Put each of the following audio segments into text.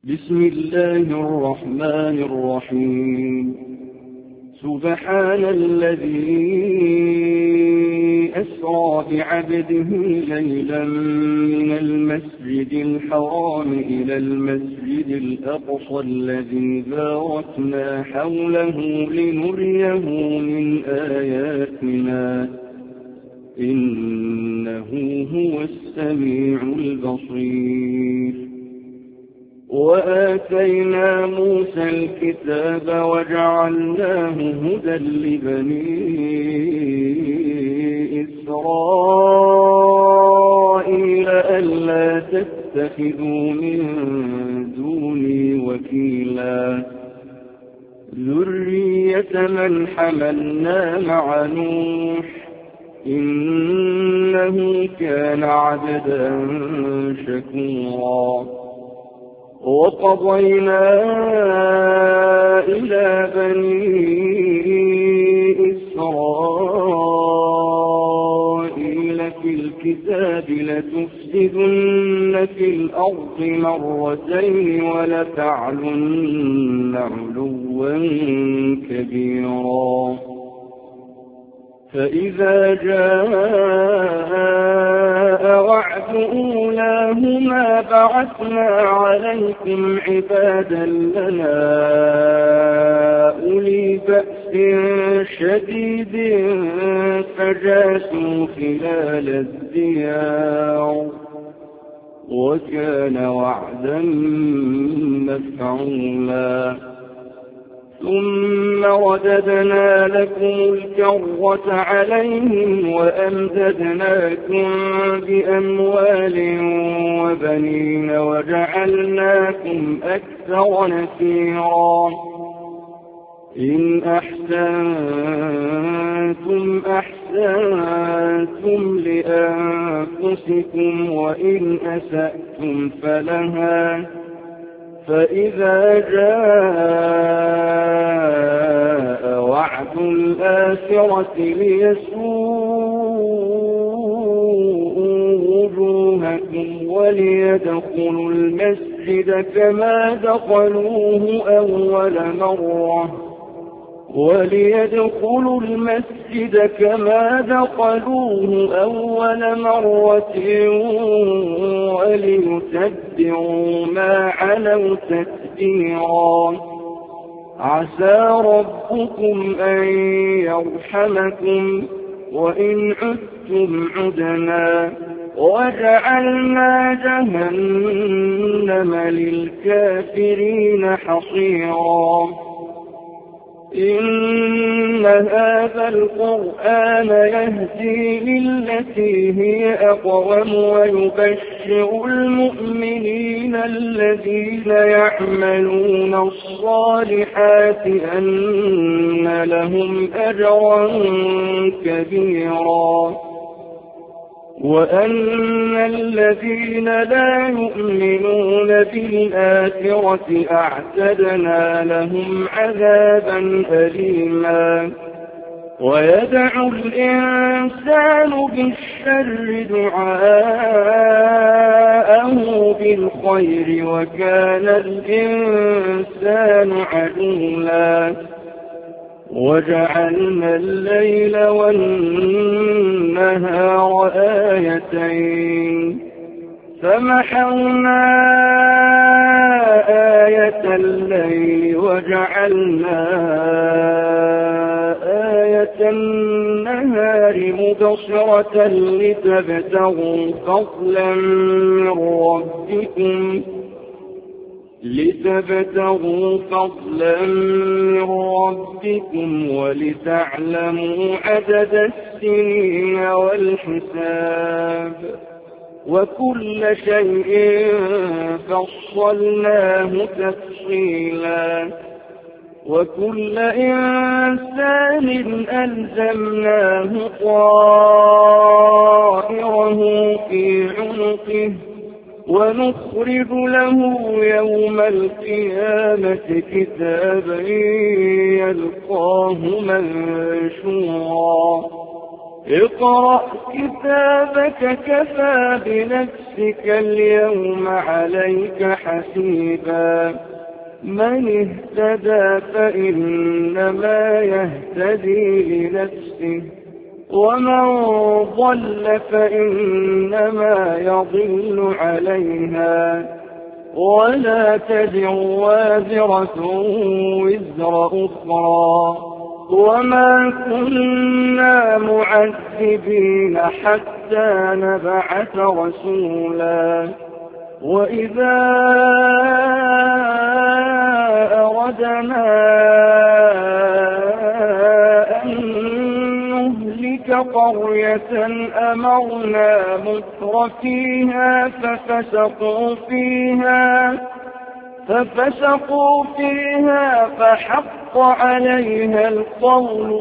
بسم الله الرحمن الرحيم. سبحان الذي أسرى بعبده ليلا من المسجد الحرام إلى المسجد الأقصى الذي باركنا حوله لنريه من آياتنا إنه هو السميع البصير. وآتينا موسى الكتاب وجعلناه هدى لبني إسرائيل ألا تتخذوا من دوني وكيلا ذرية من حملنا مع نوح إنه كان عبدا شكورا. وقضينا إلى بني إسرائيل في الكتاب لتفسدن في الأرض مرتين ولتعلن علوا كبيرا. فإذا جاء وعد أولاهما بعثنا عليكم عبادا لنا أولي بأس شديد فجاسوا خلال الديار وكان وعدا مفعولا. ثم رددنا لكم الكرة عليهم وأمددناكم بأموال وبنين وجعلناكم أكثر نفيرا. إن أحسنتم أحسنتم لأنفسكم وإن أسأتم فلها. فإذا جاء وعد الآخرة ليسوءوا وجوهكم وليدخلوا المسجد كما دخلوه أول مرة وليتبعوا ما علوا تتبيرا. عسى ربكم أن يرحمكم وإن عدتم عدنا وجعلنا جهنم للكافرين حصيرا. إن هذا القرآن يهدي للتي هي أقوم ويبشر المؤمنين الذين يعملون الصالحات أن لهم أجرا كبيرا وأن الذين لا يؤمنون بالآخرة أعتدنا لهم عذابا أليما. ويدعو الإنسان بالشر دعاءه بالخير وكان الإنسان عجولا. وجعلنا الليل والنهار آيتين فمحونا آية الليل وجعلنا آية النهار مبصرة لتبتغوا فضلا من ربكم ولتعلموا عدد السنين والحساب وكل شيء فصلناه تفصيلا. وكل إنسان ألزمناه طائره في عنقه ونخرج له يوم القيامة كتابا يلقاه منشورا اقرأ كتابك كفى بنفسك اليوم عليك حسيبا من اهتدى فإنما يهتدي لنفسه ومن ضل فإنما يضل عليها ولا تزر وازرة وزر أخرى وما كنا معذبين حتى نبعث رسولا وإذا أردنا أن نهلك قرية أمرنا متر فيها ففسقوا فيها فحق عليها القول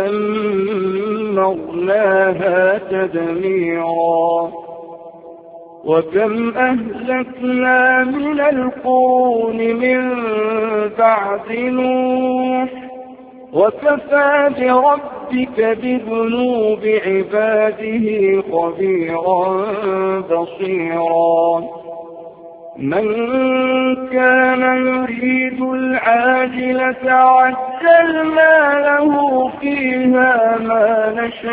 فدمرناها تدميرا وكم أهلكنا من القرون من بعد نوح وكفى بربك بذنوب عباده خبيرا بصيرا من كان يريد العاجلة عجلنا له فيها ما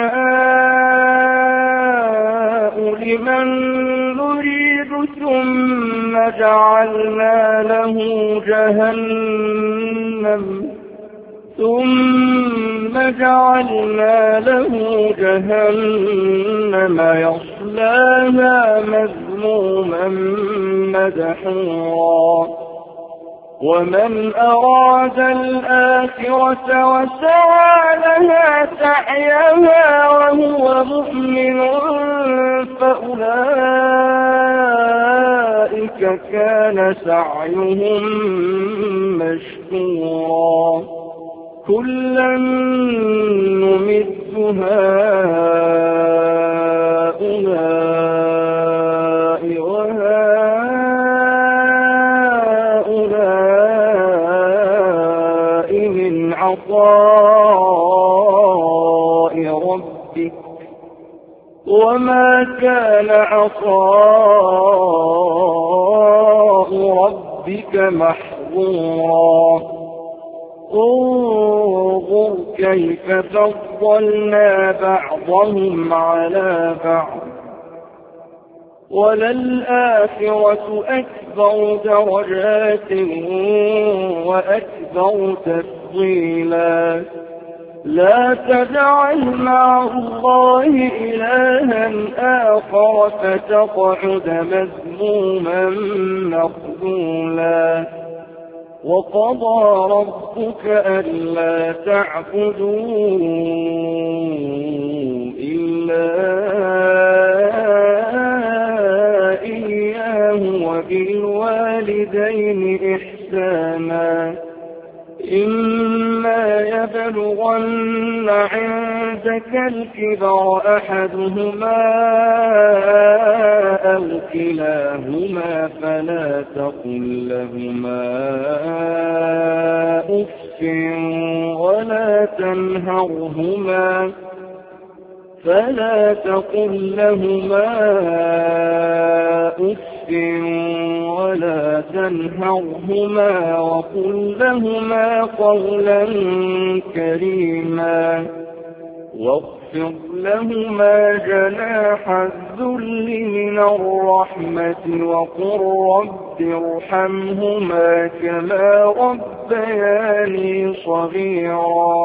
نشاء لمن نريد ثم جعلنا له جهنم يصلاها مذموما مدحورا ومن أراد الآخرة وسعى لها سعيها وهو مؤمن فأولئك كان سعيهم مشكورا كلا نمد هؤلاء وهؤلاء من عطاء ربك وما كان عطاء ربك محظورا انظر كيف فضلنا بعضهم على بعض وللآخرة أكبر درجات وأكبر تفضيلا لا تجعل مع الله إلها آخر فتقعد مذموما مخذولا وقضى ربك ألا تعبدوا إلا إياه وبالوالدين إحسانا إما يبلغن عندك الكبر أحدهما أو كلاهما فلا تقل لهما أف ولا تنهرهما وقل لهما قولا كريما واخفض لهما جناح الذل من الرحمة وقل رب ارحمهما كما ربياني صغيرا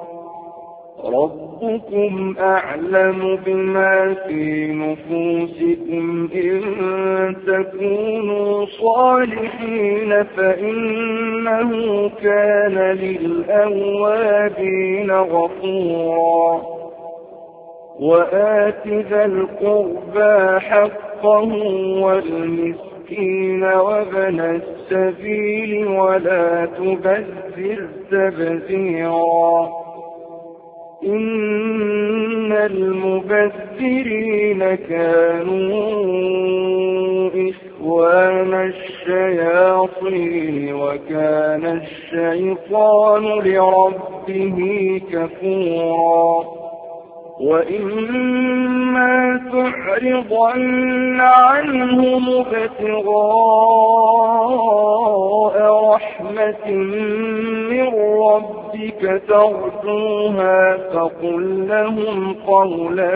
ربكم أعلم بما في نفوسكم إن تكونوا صالحين فإنه كان للأوابين غفورا وآت ذا القربى حقه والمسكين وابن السبيل ولا تبذر تبذيرا إن المبذرين كانوا إخوان الشياطين وكان الشيطان لربه كفورا وإما تعرضن عنهم ابتغاء رحمة من ربك ترجوها فقل لهم قولا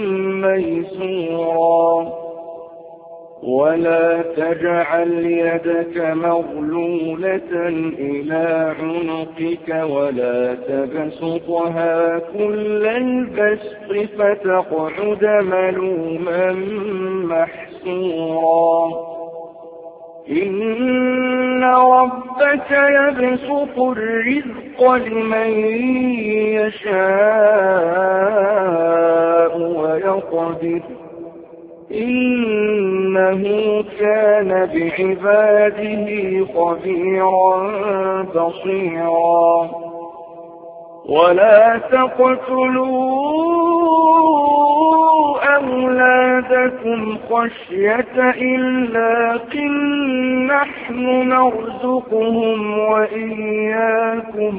ميسورا ولا تجعل يدك مغلولة إلى عنقك ولا تبسطها كل البسط فتقعد ملوما محسورا إن ربك يبسط الرزق لمن يشاء ويقدر إنه كان بعباده خبيرا بصيرا ولا تقتلوا أولادكم خشية إملاق نحن نرزقهم وإياكم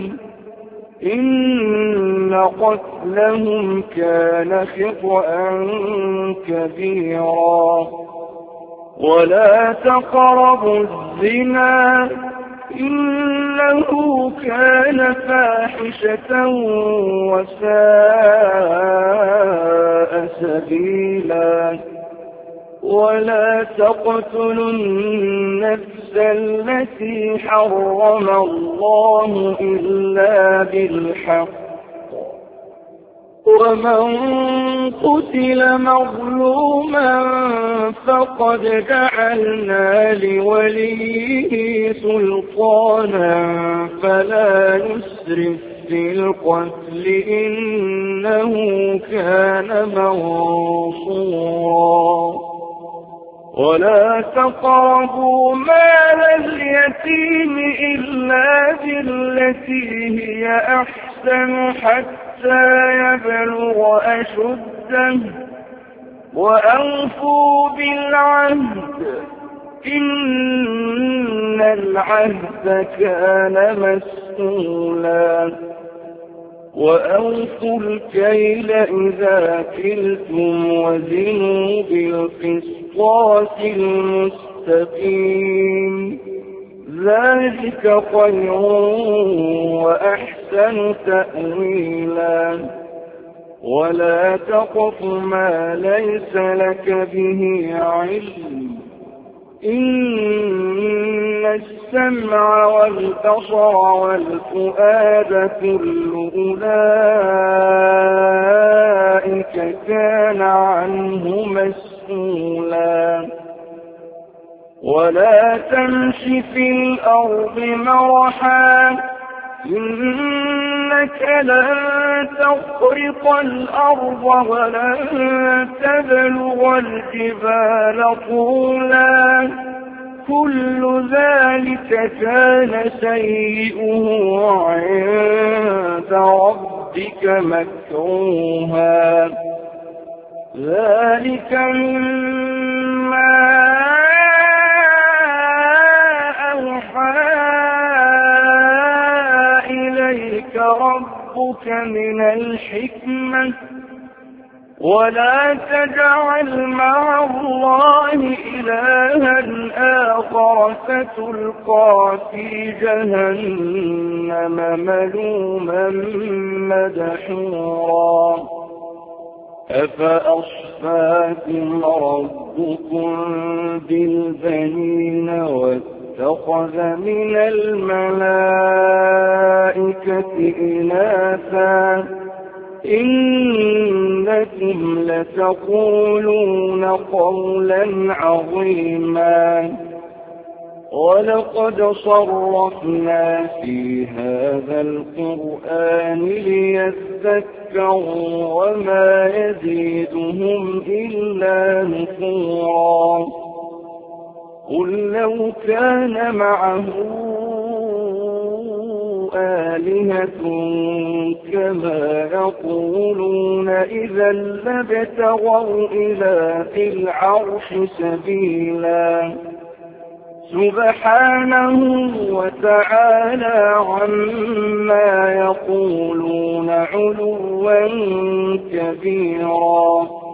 إن قتلهم كان خطأ كبيرا ولا تقربوا الزنا إنه كان فاحشة وساء سبيلا ولا تقتلوا النفس التي حرم الله إلا بالحق ومن قتل مظلوما فقد جعلنا لوليه سلطانا فلا يسرف في القتل إنه كان منصورا ولا تقربوا مال اليتيم إلا بالتي هي أحسن حتى يبلغ أشده وأوفوا بالعهد إن العهد كان مسؤولا وأوفوا الكيل إذا كلتم وزنوا بالقسطاس المستقيم ذلك خير وأحسن تأويلا ولا تقف ما ليس لك به علم إن السمع والبصر والفؤاد كل أولئك كان عنه مسؤولا ولا تمش في الأرض مرحا إنك لن تخرق الأرض ولن تبلغ الجبال طولا كل ذلك كان سيئه عند ربك مكروها ذلك مما أوحى إليك ربك من الحكمة ولا تجعل مع الله إلها آخر فتلقى في جهنم ملوما مدحورا أفأصفاكم ربكم بالبنين واتخذ من الملائكة إناثا إنكم لتقولون قولا عظيما ولقد صرفنا في هذا القرآن ليذكروا وما يزيدهم إلا نفورا قل لو كان معه آلهة كما يقولون إذا لابتغوا إلى ذي العرش سبيلا سبحانه وتعالى عما يقولون علوا كبيرا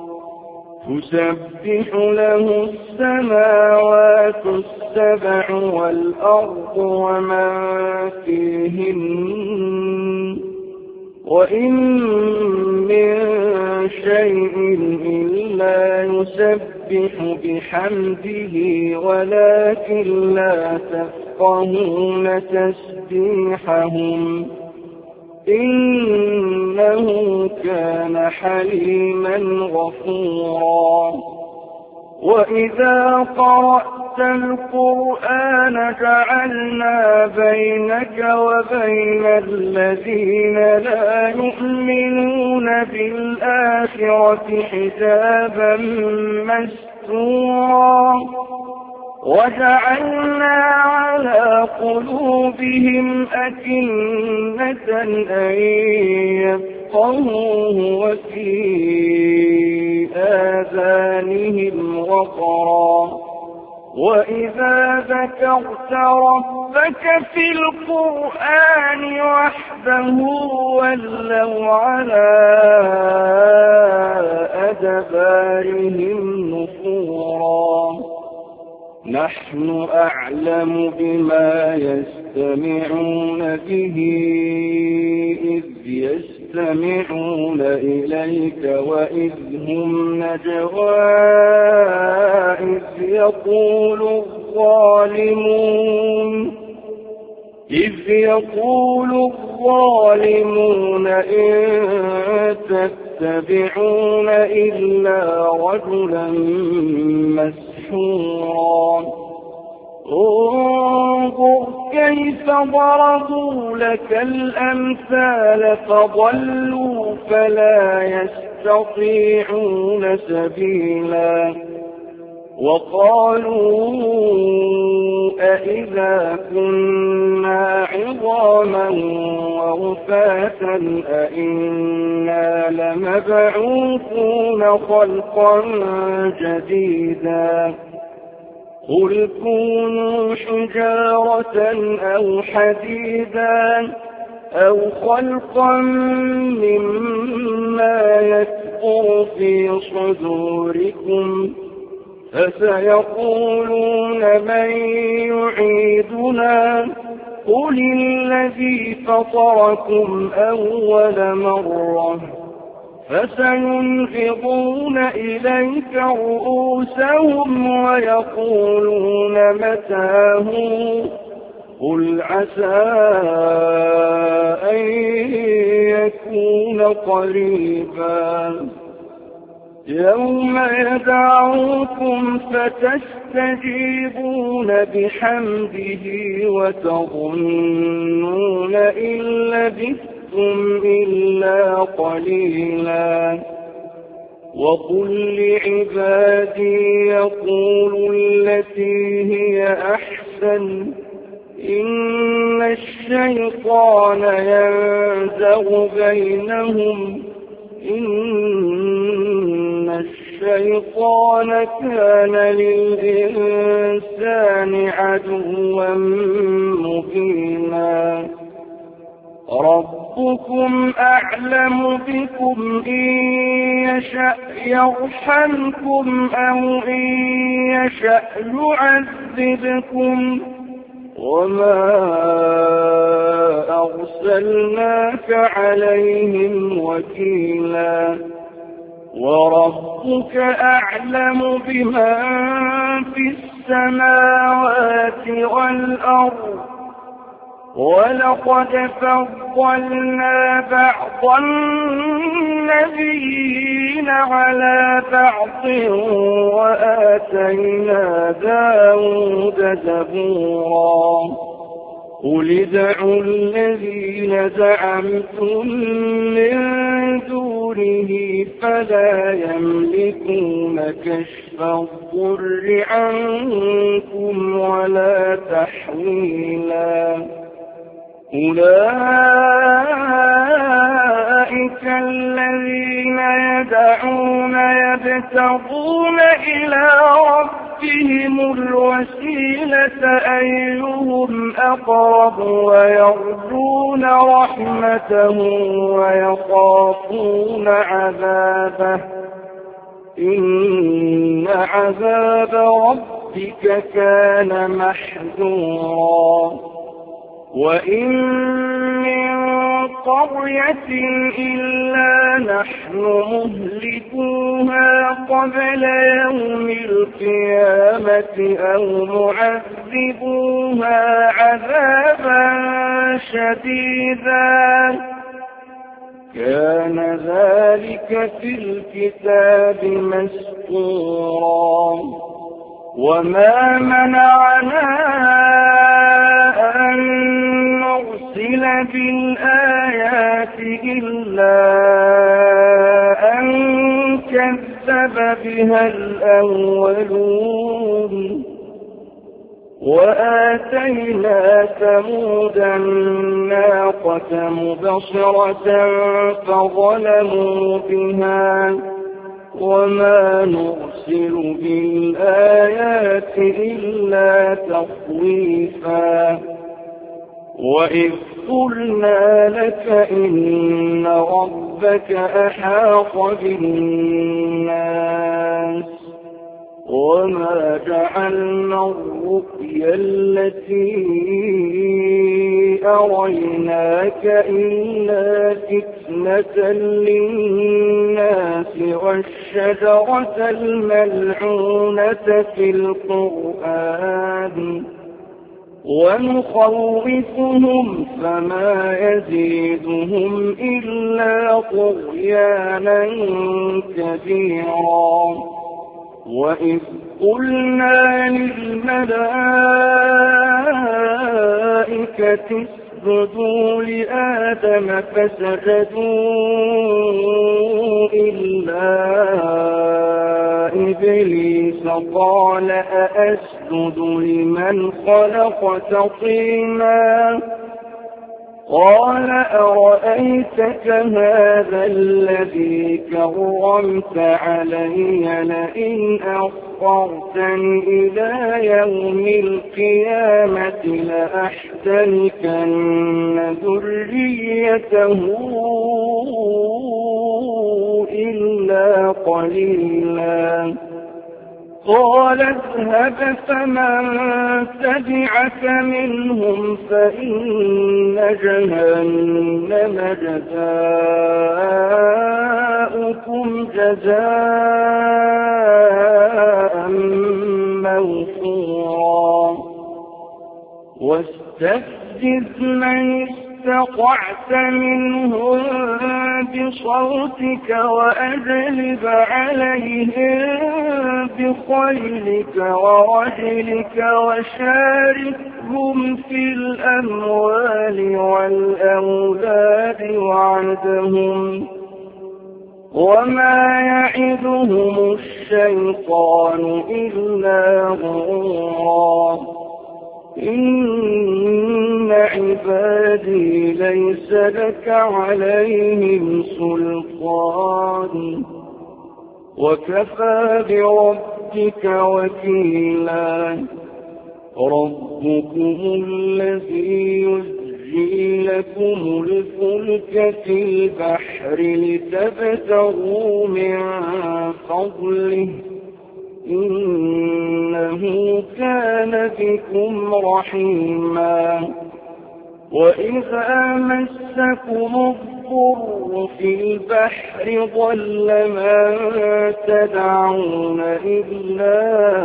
تسبح له السماوات السبع والأرض ومن فيهن وإن من شيء إلا يسبح بحمده ولكن لا تفقهون تسبيحهم إنه كان حليما غفورا وإذا قرأت القرآن جعلنا بينك وبين الذين لا يؤمنون بالآخرة حجابا مستورا وجعلنا على قلوبهم أكنة أن يفقهوه وفي آذانهم وقرا وإذا ذكرت ربك في القرآن وحده ولوا على أدبارهم نفورا نحن أعلم بما يستمعون به إذ يستمعون إليك وإذ هم نجوى إذ يقول الظالمون إن تتبعون إلا رجلا مسحورا انظر كيف ضربوا لك الأمثال فضلوا فلا يستطيعون سبيلا وقالوا أئذا كنا عظاما ورفاتا أئنا لمبعوثون خلقا جديدا قل كونوا حجارة أو حديدا أو خلقا مما يكبر في صدوركم فسيقولون من يعيدنا قل الذي فطركم أول مرة فسينفضون إليك رؤوسهم ويقولون متاه قل عسى أن يكون قريبا يوم يدعوكم فتستجيبون بحمده وتظنون إن لبثتم إلا قليلا وقل لعبادي يقولوا التي هي أحسن إن الشيطان ينزغ بينهم إن الشيطان كان للإنسان عدوا مبينا ربكم أعلم بكم إن يشأ يرحمكم أو إن يشأ يعذبكم وما أرسلناك عليهم وكيلا وربك أعلم بمن في السماوات والأرض ولقد فضلنا بعض النبيين على بعض وآتينا داود زبورا قل ادعوا الذين زعمتم من دونه فلا يملكون كشف الضر عنكم ولا تحويلا أولئك الذين يدعون يبتغون إلى ربهم ربهم الوسيلة أيهم أقرب ويرجون رحمته ويخافون عذابه إن عذاب ربك كان محذورا وإن من قرية إلا نحن مهلكوها قبل يوم القيامة أو معذبوها عذابا شديدا كان ذلك في الكتاب مسطورا وما منعنا أن نرسل بالآيات إلا أن كذب بها الأولون وآتينا ثمود الناقة مبصرة فظلموا بها وما نرسل بالآيات إلا تخويفا وإذ قلنا لك إن ربك أحاط بالناس وما جعلنا الرؤيا التي أريناك إلا فتنة للناس والشجرة الملعونة في القرآن ونخوفهم فما يزيدهم إلا طغيانا كبيرا وإذ قلنا للملائكة اسجدوا لآدم فسجدوا إلا إبليس قال أأسجد لمن خلقت طينا قال أرأيتك هذا الذي كرمت علي لئن أخرتني إلى يوم القيامة لأحتركن ذريته إلا قليلا قال اذهب فمن تبعك منهم فإن جهنم جزاؤكم جزاء موفورا واستفزز من استطعت منهم بصوتك وأجلب عليهم بخيلك ورجلك وشاركهم في الأموال والأولاد وعدهم وما يعدهم الشيطان إلا غرورا إن عبادي ليس لك عليهم سلطان وكفى بربك وكيلا ربكم الذي يزجي لكم الفلك في البحر لتبتغوا من فضله إنه كان بكم رحيما وإذا مسكم الضر في البحر ضل من تدعون إلا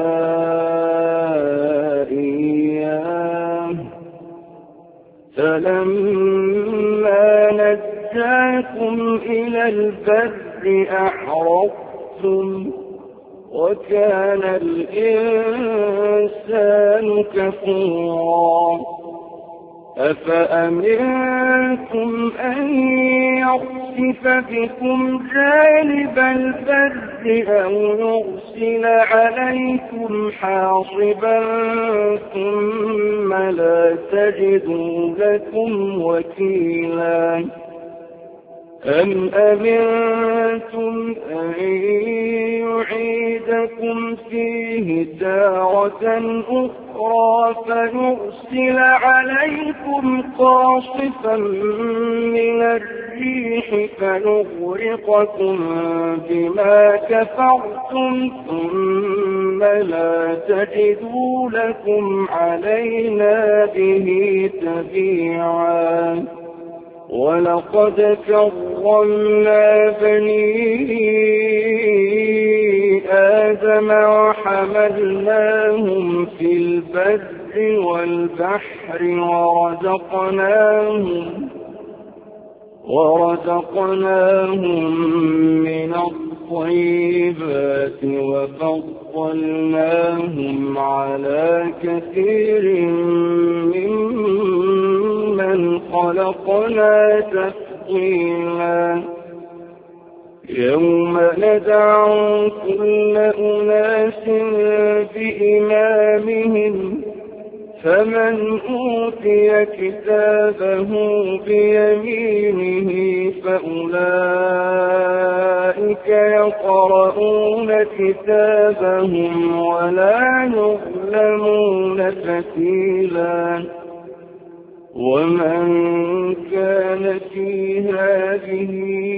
إياه فلما نجاكم إلى البر أعرضتم وكان الإنسان كفورا أفأمنتم أن يخسف بكم جانب البر أو يرسل عليكم حاصبا ثم لا تجدوا لكم وكيلا أم أمنتم أن يعيدكم فيه تارة أخرى فيرسل عليكم قاصفا من الريح فنغرقكم بما كفرتم ثم لا تجدوا لكم علينا به تبيعا ولقد كرمنا بني آدم وحملناهم في البر والبحر ورزقناهم من الطيبات وفضلناهم على كثير ممن خلقنا تفضيلا يوم ندعو كل أناس بإمامهم فمن أوتي كتابه بيمينه فأولئك يقرؤون كتابهم ولا يظلمون فتيلا ومن كان في هذه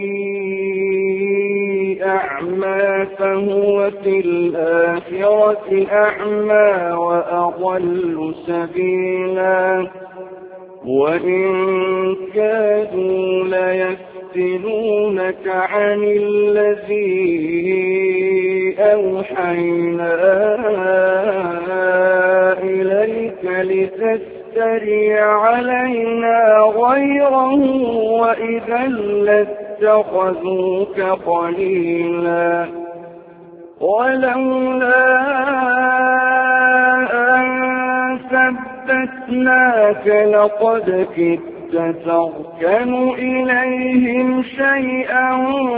أعمى فهو في الآخرة أعمى وأضل سبيلا وإن كادوا ليفتنونك عن الذي أوحينا إليك لتفتري علينا غيره وإذا لاتخذوك خليلا ولولا أن ثبتناك لقد كدت تركن إليهم شيئا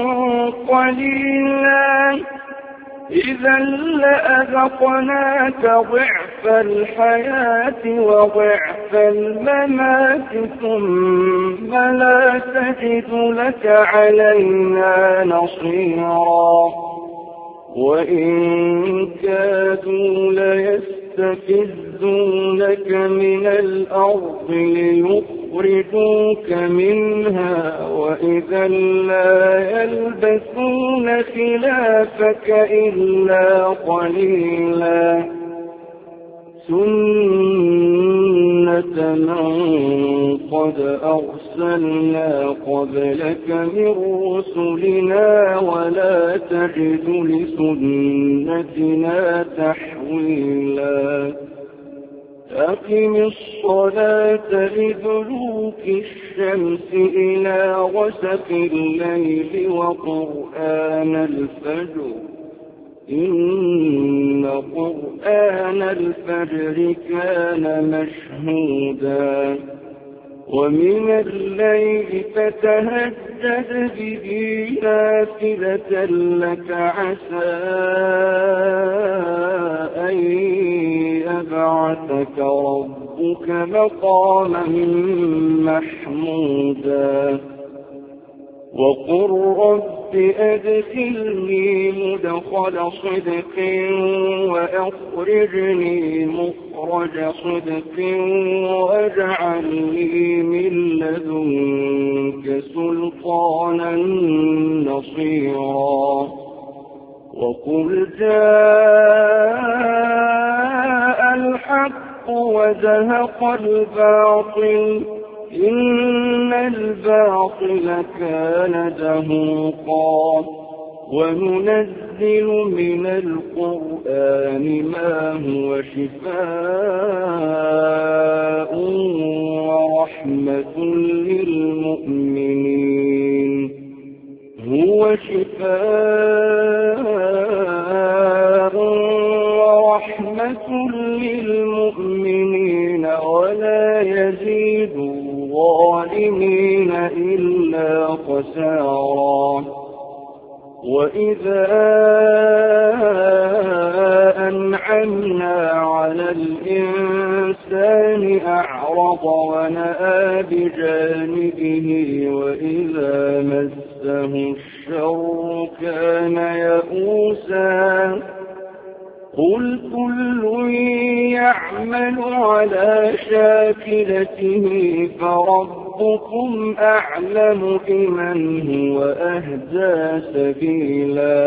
قليلا إذا لأذقناك ضعف الحياة وضعف الممات ثم لا تجد لك علينا نصيرا وإن كادوا ليستفزونك من الأرض ليخرجوك منها وإذا لا يلبثون خلافك إلا قليلا سنة من قد أرسلنا قبلك من رسلنا ولا تجد لسنتنا تحويلا أقم الصلاة لدلوك الشمس إلى غسق الليل وقرآن الفجر إن قرآن الفجر كان مشهودا ومن الليل فتهجد به نافلة لك عسى أن يبعثك ربك مقاما محمودا وقل رب أدخلني مدخل صدق وأخرجني مخرج صدق واجعلني من لدنك سلطانا نصيرا وقل جاء الحق وزهق الباطل إن الباطل كان زهوقا وننزل من القرآن ما هو شفاء ورحمة للمؤمنين هو شفاء ورحمة للمؤمنين ولا يزيد الظالمين إلا خسارا وإذا أنعمنا على الإنسان أعرض ونأى بجانبه وإذا مسه الشر كان يئوسا قل كل يعمل على شاكلته فربكم أعلم بمن هو أهدى سبيلا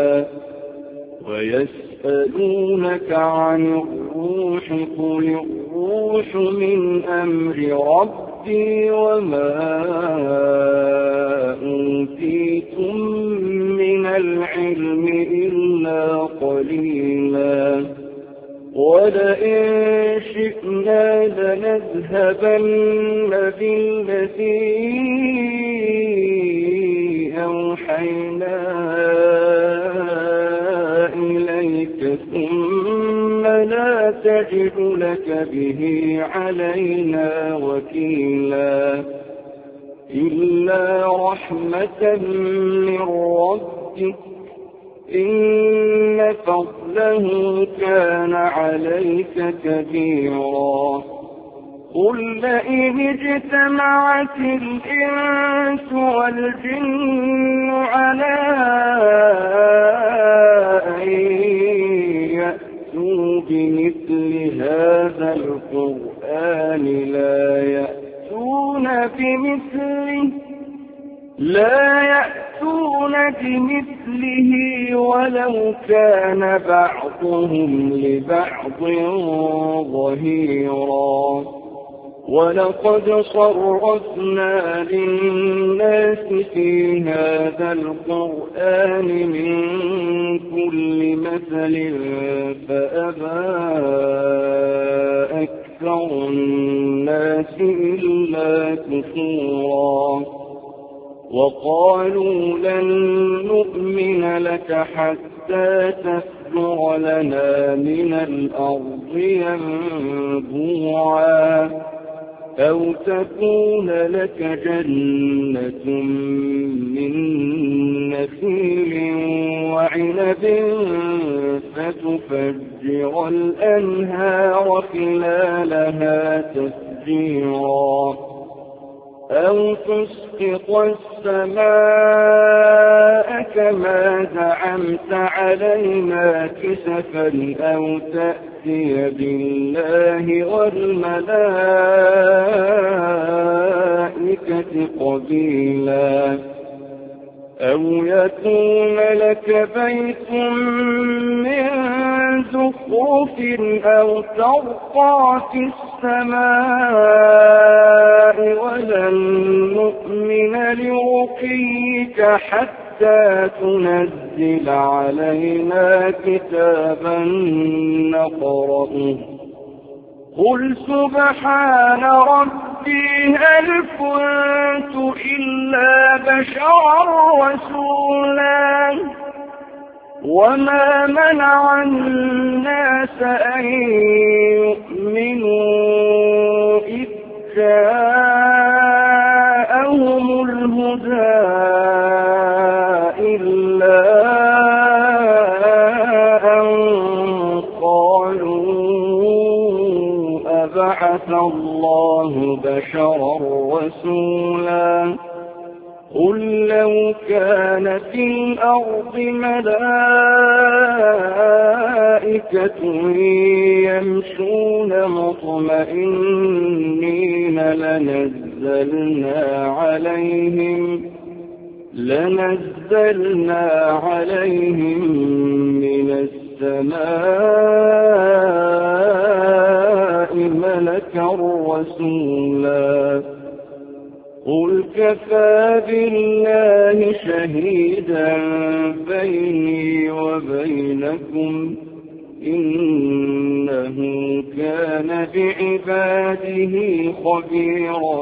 ويسألونك عن الروح قل الروح من أمر ربي وما أوتيتم من العلم إلا قليلا ولئن شئنا لنذهبن بالذي أوحينا إليك ثم لا تجد لك به علينا وكيلا إلا رحمة من ربك إن فضله كان عليك كبيرا قل لئن اجتمعت الإنس والجن على أن يأتوا بمثل هذا القرآن لا يأتون بمثله ولو كان بعضهم لبعض ظهيرا ولقد صرفنا للناس في هذا القرآن من كل مثل فأبى أكثر الناس إلا كفورا وقالوا لن نؤمن لك حتى تفجر لنا من الأرض ينبوعا أو تكون لك جنة من نخيل وعنب فتفجر الأنهار خلالها تفجيرا أو تسقط السماء كما زعمت علينا كسفا أو تأتي بالله والملائكة قبيلا أو يكون لك بيت من زخرف أو ترقى في السماء ولن نؤمن لرقيك حتى تنزل علينا كتابا نقرأه قل سبحان ربي هل كنت إلا بشرا رسولا وما منع الناس أن يؤمنوا إذ جاءهم الهدى إلا أن قالوا أبعث الله بشرا رسولا قل لو كان في الأرض ملائكة يمشون مطمئنين لنزلنا عليهم من السماء ملكا رسولا قل كفى بالله شهيدا بيني وبينكم إنه كان بعباده خبيرا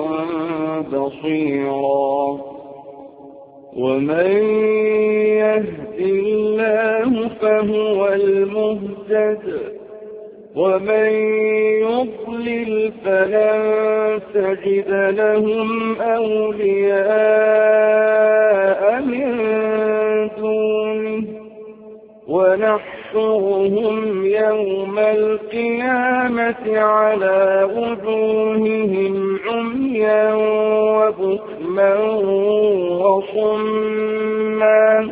بصيرا ومن يهد الله فهو المهتد ومن يضلل فلن تجد لهم أولياء من دونه ونحشرهم يوم القيامة على وجوههم عميا وبكما وصما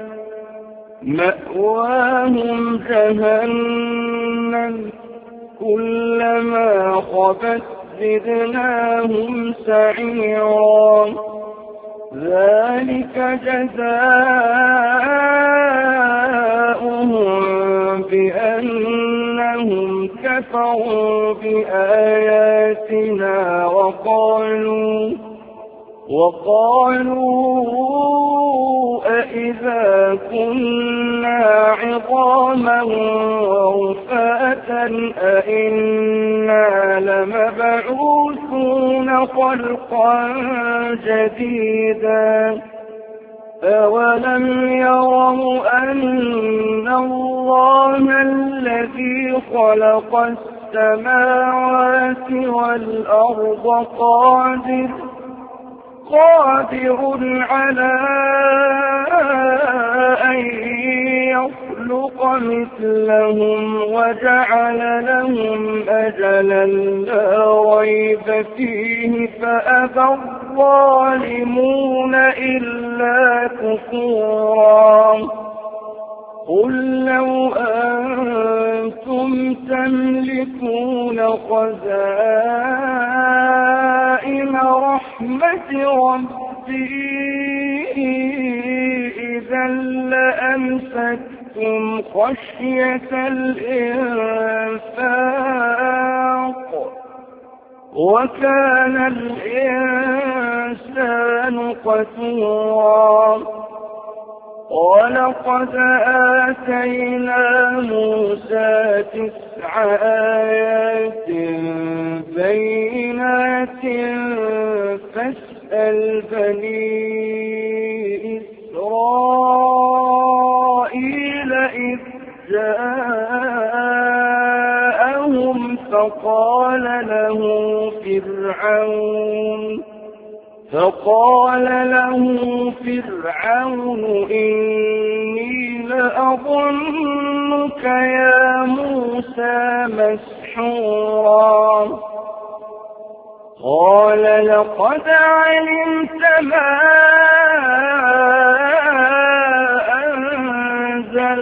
مأواهم جهنم كلما خبت زدناهم سعيرا ذلك جزاؤهم بأنهم كفروا بآياتنا وقالوا أإذا كنا عظاما ورفاتا أإنا لمبعوثون خلقا جديدا أولم يروا أن الله الذي خلق السماوات والأرض قادر على أن يخلق مثلهم وجعل لهم أجلا لا ريب فيه فأبى الظالمون إلا كفورا قل لو أنتم تملكون خزائن رحمة ربي إذا لأمسكتم خشية الإنفاق وكان الإنسان قتورا ولقد آتينا موسى 9 آيات بينات فاسأل بني إسرائيل إذ جاءهم فقال له فرعون إني لأظنك يا موسى مسحورا قال لقد علمت ما أنزل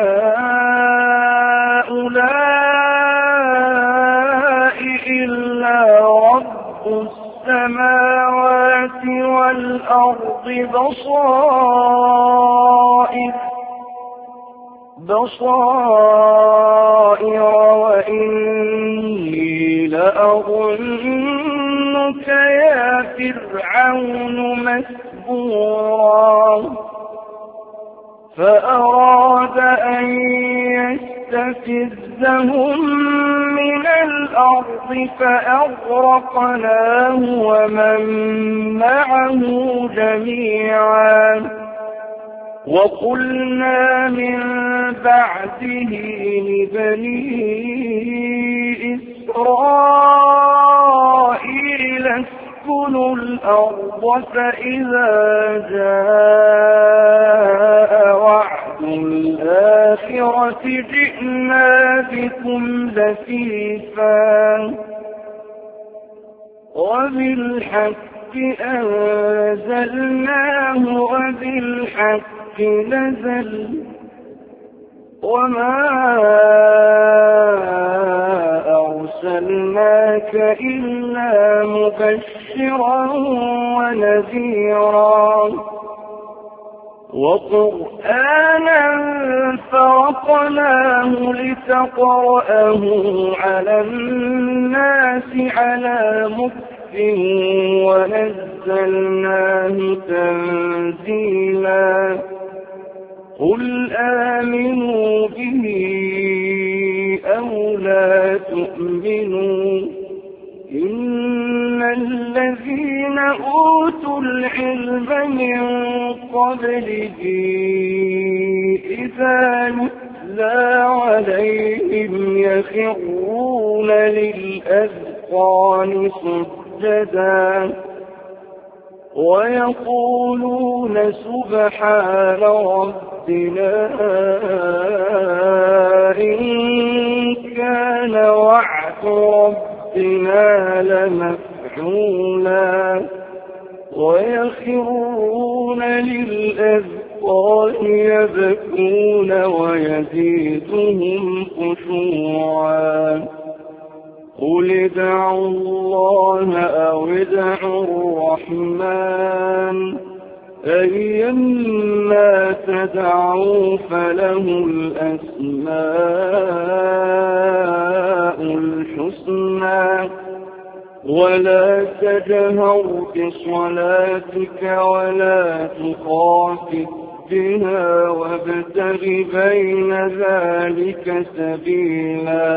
هؤلاء إلا رب السماوات والأرض بصائر وإني لأظنك يا فرعون مسبورا فأراد أن يستفزهم من الأرض فأغرقناه ومن معه جميعا وقلنا من بعده لبني إسرائيل اسكنوا الأرض فإذا جاء وعد الآخرة جئنا بكم لفيفا وبالحق أنزلناه وبالحق نزل وما أرسلناك إلا مبشرا ونذيرا وقرآنا فرقناه لتقرأه على الناس على مكث ونزلناه تنزيلا قل آمنوا به أو لا تؤمنوا إن الذين أوتوا العلم من قبله إذا يتلى عليهم يخرون للأذقان سجدا ويقولون سبحان ربنا إن كان وعد ربنا لمفعولا ويخرون للأذقان يبكون ويزيدهم خشوعا قل ادعوا الله أو ادعوا الرحمن أيما تدعوا فله الأسماء الحسنى ولا تجهر بصلاتك ولا تخافت بها وابتغ بين ذلك سبيلا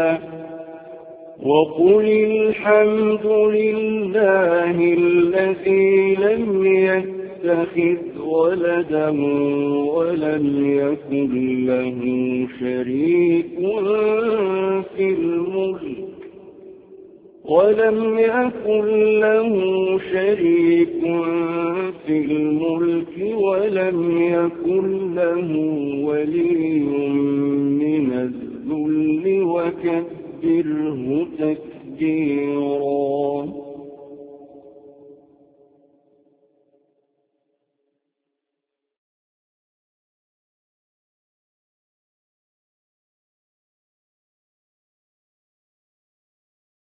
وقل الحمد لله الذي لم يتخذ ولدا ولم يكن له شريك في الملك ولم يكن له ولي من الذل وكبره تكبيرا